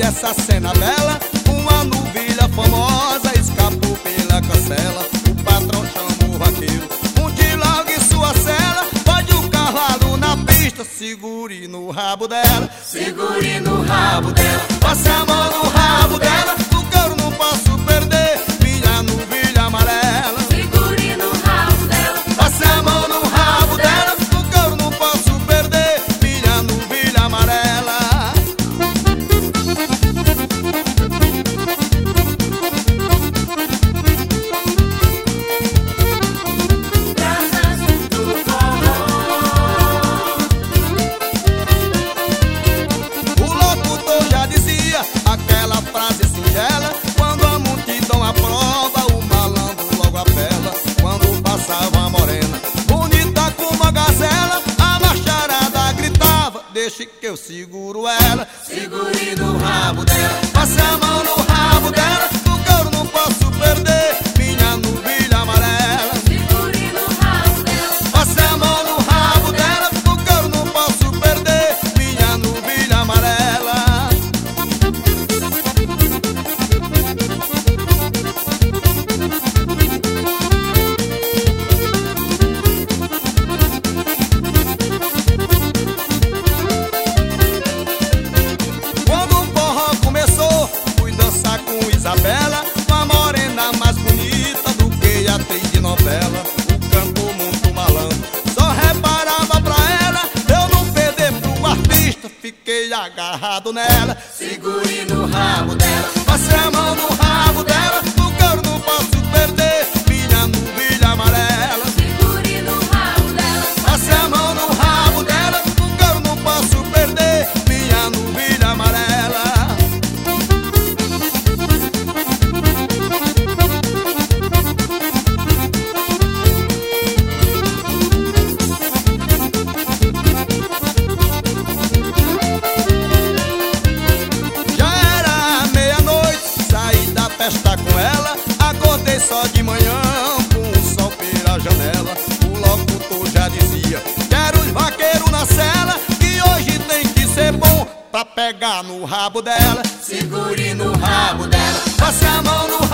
nessa cena bela, uma novilha famosa escapou pela cancela. O patrão chamou o vaqueiro, monte logo em sua cela. Pode o cavalo na pista, segure no rabo dela. Segure no rabo dela. Passe a mão no rabo dela, o couro não posso perder, minha novilha amarela. Segure no rabo dela. Passe a mão no rabo dela, o couro não posso perder, minha novilha amarela. O locutor já dizia aquela frase singela: quando a multidão aprova, o malandro logo apela. Quando passava a morena, bonita como uma gazela, a macharada gritava: deixe que eu seguro ela. Segure no rabo dela. Passe a mão no rabo dela, o couro não posso perder, minha novilha amarela. Segure no rabo dela. Passe a mão no rabo dela, o couro não posso perder, minha novilha amarela. Quando o forró começou, fui dançar com Isabela, uma morena mais bonita do que atriz de novela. O cantor muito malandro só reparava pra ela, eu não perder pro artista, fiquei agarrado nela. Segure no rabo dela. Passe a mão no rabo dela, o couro não posso perder, minha novilha amarela. Segure no rabo dela. Passe a mão no rabo dela, o couro não posso perder, minha novilha amarela. Já era meia-noite, saí da festa com ela, acordei só de manhã com o sol pela janela. O locutor já dizia: quero os vaqueiros na cela, que hoje tem que ser bom pra pegar no rabo dela. Segure no rabo dela. Passe a mão no